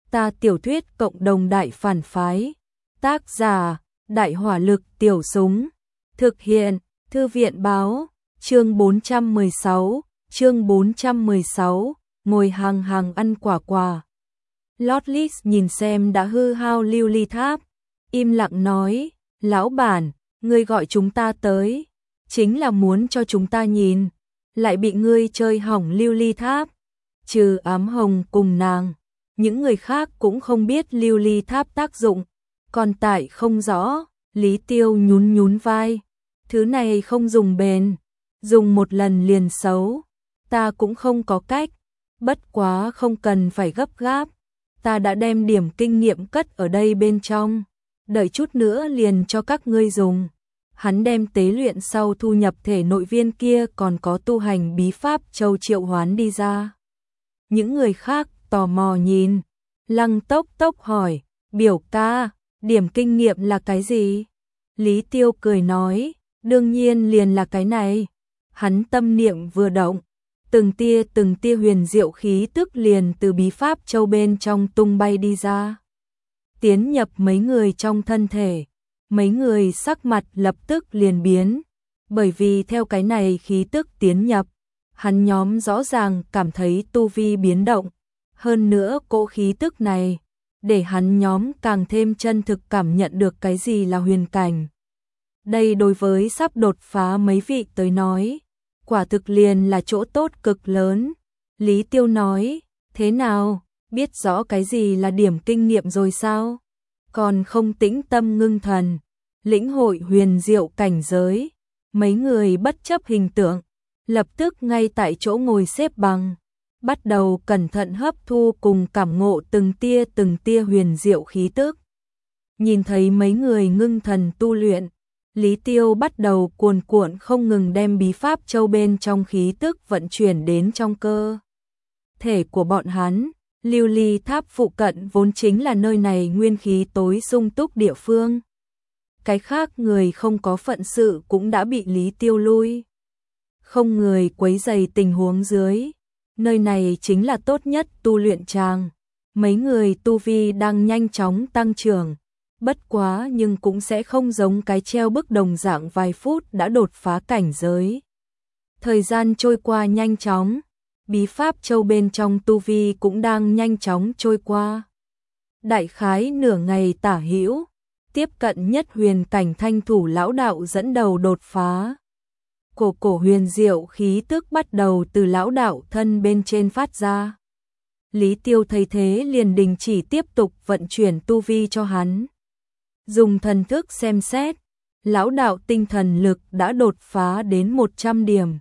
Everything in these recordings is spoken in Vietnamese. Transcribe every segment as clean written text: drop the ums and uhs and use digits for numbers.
Ta tiểu thuyết cộng đồng đại phản phái. Tác giả: Đại hỏa lực tiểu súng. Thực hiện: Thư viện báo. Chương 416, ngồi hàng hàng ăn quả quả. Lotlis nhìn xem đã hư hao lưu ly tháp, im lặng nói, lão bản, ngươi gọi chúng ta tới, chính là muốn cho chúng ta nhìn, lại bị ngươi chơi hỏng lưu ly tháp. Trừ Ám Hồng cùng nàng, những người khác cũng không biết lưu ly tháp tác dụng, còn tại không rõ. Lý Tiêu nhún nhún vai, thứ này không dùng bền, dùng một lần liền xấu, ta cũng không có cách, bất quá không cần phải gấp gáp, ta đã đem điểm kinh nghiệm cất ở đây bên trong, đợi chút nữa liền cho các ngươi dùng. Hắn đem tế luyện sau thu nhập thể nội viên kia còn có tu hành bí pháp châu triệu hoán đi ra. Những người khác tò mò nhìn, Lăng Tốc Tốc hỏi, biểu ca, điểm kinh nghiệm là cái gì? Lý Tiêu cười nói, đương nhiên liền là cái này. Hắn tâm niệm vừa động, từng tia huyền diệu khí tức liền từ bí pháp châu bên trong tung bay đi ra, tiến nhập mấy người trong thân thể. Mấy người sắc mặt lập tức liền biến, bởi vì theo cái này khí tức tiến nhập, hắn nhóm rõ ràng cảm thấy tu vi biến động, hơn nữa cỗ khí tức này để hắn nhóm càng thêm chân thực cảm nhận được cái gì là huyền cảnh. Đây đối với sắp đột phá mấy vị tới nói, quả thực liền là chỗ tốt cực lớn. Lý Tiêu nói, thế nào, biết rõ cái gì là điểm kinh nghiệm rồi sao? Còn không tĩnh tâm ngưng thần, lĩnh hội huyền diệu cảnh giới. Mấy người bất chấp hình tượng, lập tức ngay tại chỗ ngồi xếp bằng, bắt đầu cẩn thận hấp thu cùng cảm ngộ từng tia huyền diệu khí tức. Nhìn thấy mấy người ngưng thần tu luyện, Lý Tiêu bắt đầu cuồn cuộn không ngừng đem bí pháp châu bên trong khí tức vận chuyển đến trong cơ thể của bọn hắn. Lưu ly tháp phụ cận vốn chính là nơi này nguyên khí tối sung túc địa phương. Cái khác người không có phận sự cũng đã bị Lý Tiêu lui. Không người quấy rầy tình huống dưới, nơi này chính là tốt nhất tu luyện tràng. Mấy người tu vi đang nhanh chóng tăng trưởng, bất quá nhưng cũng sẽ không giống cái treo bức đồng dạng vài phút đã đột phá cảnh giới. Thời gian trôi qua nhanh chóng, bí pháp châu bên trong tu vi cũng đang nhanh chóng trôi qua. Đại khái nửa ngày tả hữu, tiếp cận nhất huyền cảnh Thanh Thủ lão đạo dẫn đầu đột phá. Cổ huyền diệu khí tức bắt đầu từ lão đạo thân bên trên phát ra. Lý Tiêu thấy thế liền đình chỉ tiếp tục vận chuyển tu vi cho hắn. Dùng thần thức xem xét, lão đạo tinh thần lực đã đột phá đến 100 điểm.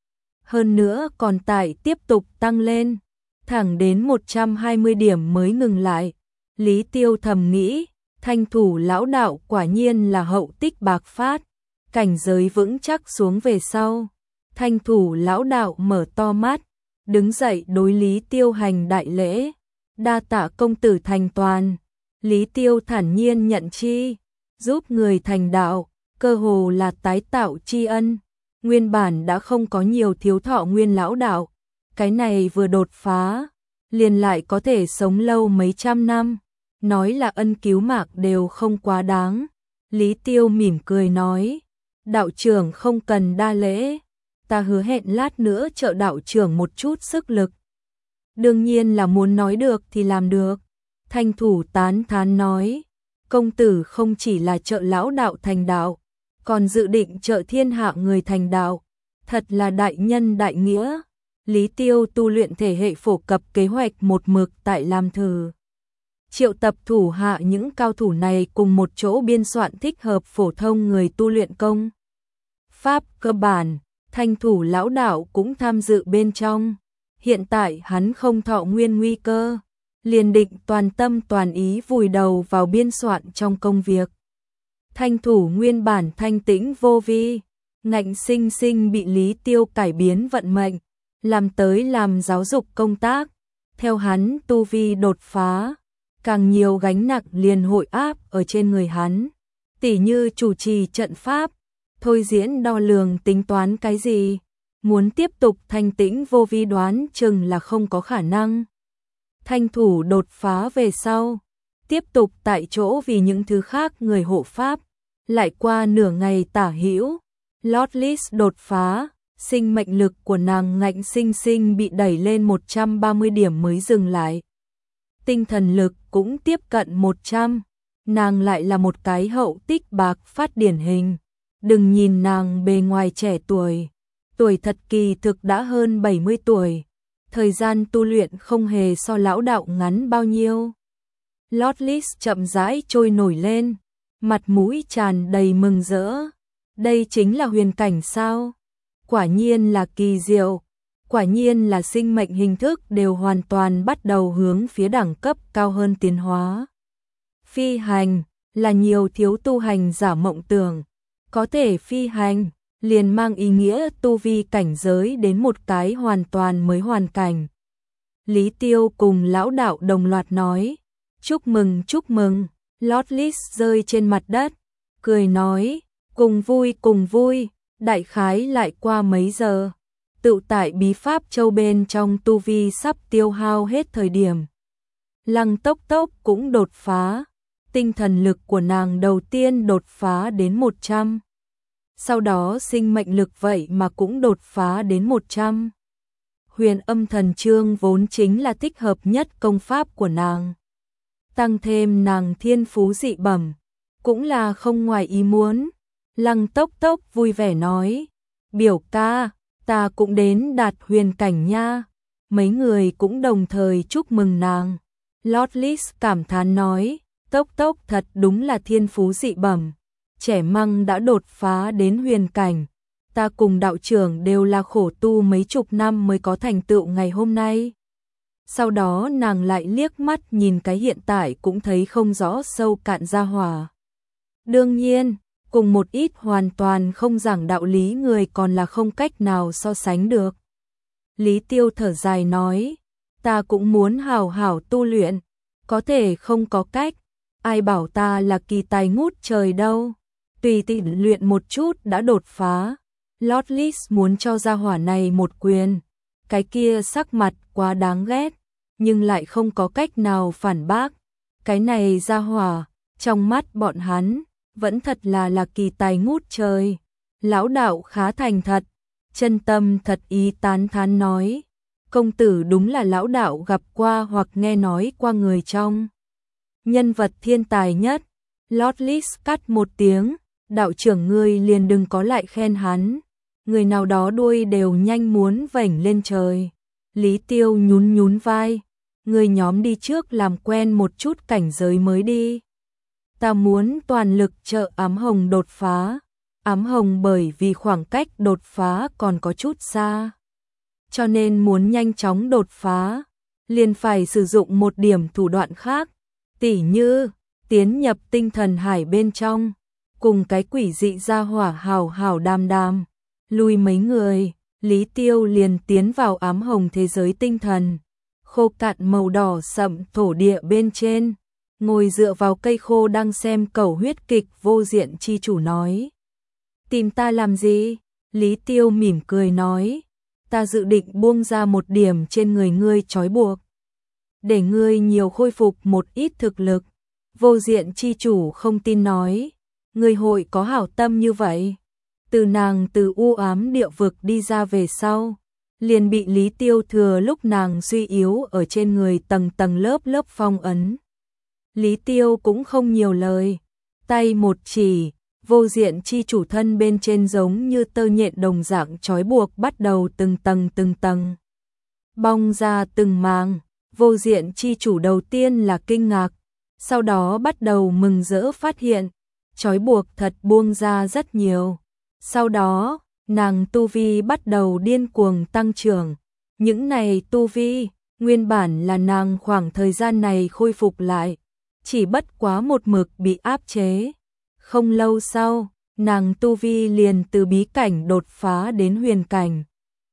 Hơn nữa còn tại tiếp tục tăng lên, thẳng đến 120 điểm mới ngừng lại. Lý Tiêu thầm nghĩ, Thanh Thủ lão đạo quả nhiên là hậu tích bạc phát, cảnh giới vững chắc xuống về sau. Thanh Thủ lão đạo mở to mắt, đứng dậy đối Lý Tiêu hành đại lễ, đa tạ công tử thành toàn. Lý Tiêu thản nhiên nhận chi, giúp người thành đạo, cơ hồ là tái tạo tri ân. Nguyên bản đã không có nhiều thiếu thọ nguyên lão đạo, cái này vừa đột phá, liền lại có thể sống lâu mấy trăm năm, nói là ân cứu mạng đều không quá đáng. Lý Tiêu mỉm cười nói, đạo trưởng không cần đa lễ, ta hứa hẹn lát nữa trợ đạo trưởng một chút sức lực. Đương nhiên là muốn nói được thì làm được. Thanh Thủ tán thán nói, công tử không chỉ là trợ lão đạo thành đạo, còn dự định trợ thiên hạ người thành đạo, thật là đại nhân đại nghĩa. Lý Tiêu tu luyện thể hệ phổ cập kế hoạch một mực tại làm thử. Triệu tập thủ hạ những cao thủ này cùng một chỗ biên soạn thích hợp phổ thông người tu luyện công pháp cơ bản. Thanh Thủ lão đạo cũng tham dự bên trong. Hiện tại hắn không thọ nguyên nguy cơ, liền định toàn tâm toàn ý vùi đầu vào biên soạn trong công việc. Thanh Thủ nguyên bản thanh tĩnh vô vi, ngạnh sinh sinh bị Lý Tiêu cải biến vận mệnh, làm tới làm giáo dục công tác. Theo hắn tu vi đột phá, càng nhiều gánh nặng liền hội áp ở trên người hắn, tỉ như chủ trì trận pháp, thôi diễn đo lường tính toán cái gì, muốn tiếp tục thanh tĩnh vô vi đoán chừng là không có khả năng. Thanh thủ đột phá về sau, tiếp tục tại chỗ vì những thứ khác người hộ pháp. Lại qua nửa ngày tả hữu, Lotless đột phá, sinh mệnh lực của nàng ngạnh sinh sinh bị đẩy lên 130 điểm mới dừng lại. Tinh thần lực cũng tiếp cận 100, nàng lại là một cái hậu tích bạc phát điển hình. Đừng nhìn nàng bề ngoài trẻ tuổi, tuổi thật kỳ thực đã hơn 70 tuổi. Thời gian tu luyện không hề so lão đạo ngắn bao nhiêu. Lotless chậm rãi trôi nổi lên, mặt mũi tràn đầy mừng rỡ. Đây chính là huyền cảnh sao? Quả nhiên là kỳ diệu, quả nhiên là sinh mệnh hình thức đều hoàn toàn bắt đầu hướng phía đẳng cấp cao hơn tiến hóa. Phi hành là nhiều thiếu tu hành giả mộng tưởng, có thể phi hành liền mang ý nghĩa tu vi cảnh giới đến một cái hoàn toàn mới hoàn cảnh. Lý Tiêu cùng lão đạo đồng loạt nói, chúc mừng, Lotless rơi trên mặt đất, cười nói, cùng vui, đại khái lại qua mấy giờ, tự tại bí pháp châu bên trong tu vi sắp tiêu hao hết thời điểm. Lăng Tốc Tốc cũng đột phá, tinh thần lực của nàng đầu tiên đột phá đến 100. Sau đó sinh mệnh lực vậy mà cũng đột phá đến 100. Huyền Âm Thần Chương vốn chính là thích hợp nhất công pháp của nàng. Tăng thêm nàng thiên phú dị bẩm, cũng là không ngoài ý muốn. Lăng Tốc Tốc vui vẻ nói, biểu ca, ta cũng đến đạt huyền cảnh nha. Mấy người cũng đồng thời chúc mừng nàng. Lotless cảm thán nói, Tốc Tốc thật đúng là thiên phú dị bẩm. Trẻ măng đã đột phá đến huyền cảnh, ta cùng đạo trưởng đều là khổ tu mấy chục năm mới có thành tựu ngày hôm nay. Sau đó nàng lại liếc mắt nhìn cái hiện tại cũng thấy không rõ sâu cạn gia hỏa. Đương nhiên, cùng một ít hoàn toàn không giảng đạo lý người còn là không cách nào so sánh được. Lý Tiêu thở dài nói, ta cũng muốn hào hảo tu luyện, có thể không có cách, ai bảo ta là kỳ tài ngút trời đâu. Tùy tiện luyện một chút đã đột phá. Lotless muốn cho gia hỏa này một quyền. Cái kia sắc mặt quá đáng ghét, nhưng lại không có cách nào phản bác. Cái này gia hỏa, trong mắt bọn hắn, vẫn thật là kỳ tài ngút trời. Lão đạo khá thành thật, chân tâm thật ý tán thán nói. Công tử đúng là lão đạo gặp qua hoặc nghe nói qua người trong. Nhân vật thiên tài nhất. Lotless cắt một tiếng. Đạo trưởng ngươi liền đừng có lại khen hắn, người nào đó đuôi đều nhanh muốn vểnh lên trời. Lý Tiêu nhún vai, người nhóm đi trước làm quen một chút cảnh giới mới đi. Ta muốn toàn lực trợ Ám Hồng đột phá. Ám Hồng bởi vì khoảng cách đột phá còn có chút xa, cho nên muốn nhanh chóng đột phá, liền phải sử dụng một điểm thủ đoạn khác, tỉ như tiến nhập tinh thần hải bên trong. Cùng cái quỷ dị gia hỏa hào đàm, lùi mấy người, Lý Tiêu liền tiến vào ám hồng thế giới tinh thần, khô cạn màu đỏ sậm thổ địa bên trên, ngồi dựa vào cây khô đang xem cầu huyết kịch. Vô Diện chi chủ nói, tìm ta làm gì? Lý Tiêu mỉm cười nói, ta dự định buông ra một điểm trên người ngươi trói buộc, để ngươi nhiều khôi phục một ít thực lực. Vô Diện chi chủ không tin nói, người hội có hảo tâm như vậy. Từ nàng từ u ám địa vực đi ra về sau, liền bị Lý Tiêu thừa lúc nàng suy yếu ở trên người tầng lớp phong ấn. Lý Tiêu cũng không nhiều lời, tay một chỉ, Vô Diện chi chủ thân bên trên giống như tơ nhện đồng dạng trói buộc bắt đầu từng tầng bong ra từng màng. Vô Diện chi chủ đầu tiên là kinh ngạc, sau đó bắt đầu mừng rỡ phát hiện trói buộc thật buông ra rất nhiều. Sau đó, nàng tu vi bắt đầu điên cuồng tăng trưởng. Những này tu vi, nguyên bản là nàng khoảng thời gian này khôi phục lại, chỉ bất quá một mực bị áp chế. Không lâu sau, nàng tu vi liền từ bí cảnh đột phá đến huyền cảnh.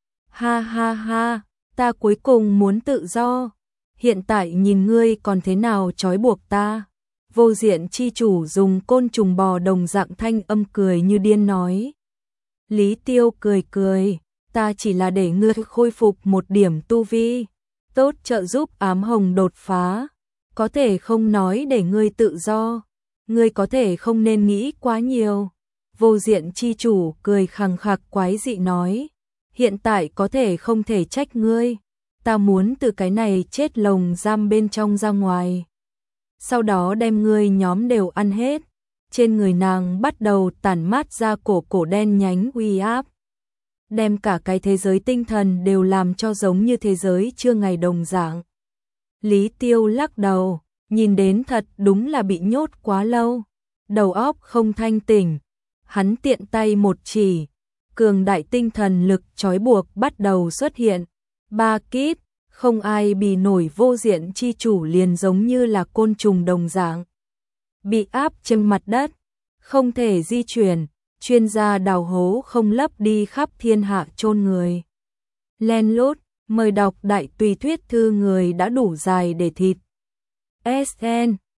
Ha, ta cuối cùng muốn tự do. Hiện tại nhìn ngươi còn thế nào trói buộc ta. Vô Diện chi chủ dùng côn trùng bò đồng dạng thanh âm cười như điên nói. Lý Tiêu cười, ta chỉ là để ngươi khôi phục một điểm tu vi, tốt trợ giúp ám hồng đột phá, có thể không nói để ngươi tự do, ngươi có thể không nên nghĩ quá nhiều. Vô diện chi chủ cười khằng khặc quái dị nói, hiện tại có thể không thể trách ngươi, ta muốn từ cái này chết lồng giam bên trong ra ngoài. Sau đó đem ngươi nhóm đều ăn hết. Trên người nàng bắt đầu tản mát ra cổ đen nhánh uy áp, đem cả cái thế giới tinh thần đều làm cho giống như thế giới chưa ngày đồng dạng. Lý Tiêu lắc đầu, nhìn đến thật đúng là bị nhốt quá lâu, đầu óc không thanh tỉnh. Hắn tiện tay một chỉ, cường đại tinh thần lực trói buộc bắt đầu xuất hiện. 3 kíp, không ai bì nổi vô diện chi chủ liền giống như là côn trùng đồng dạng, bị áp trên mặt đất, không thể di chuyển, chuyên gia đào hố không lấp đi khắp thiên hạ chôn người. Len lút, mời đọc đại tùy thuyết thư người đã đủ dài để thịt. SN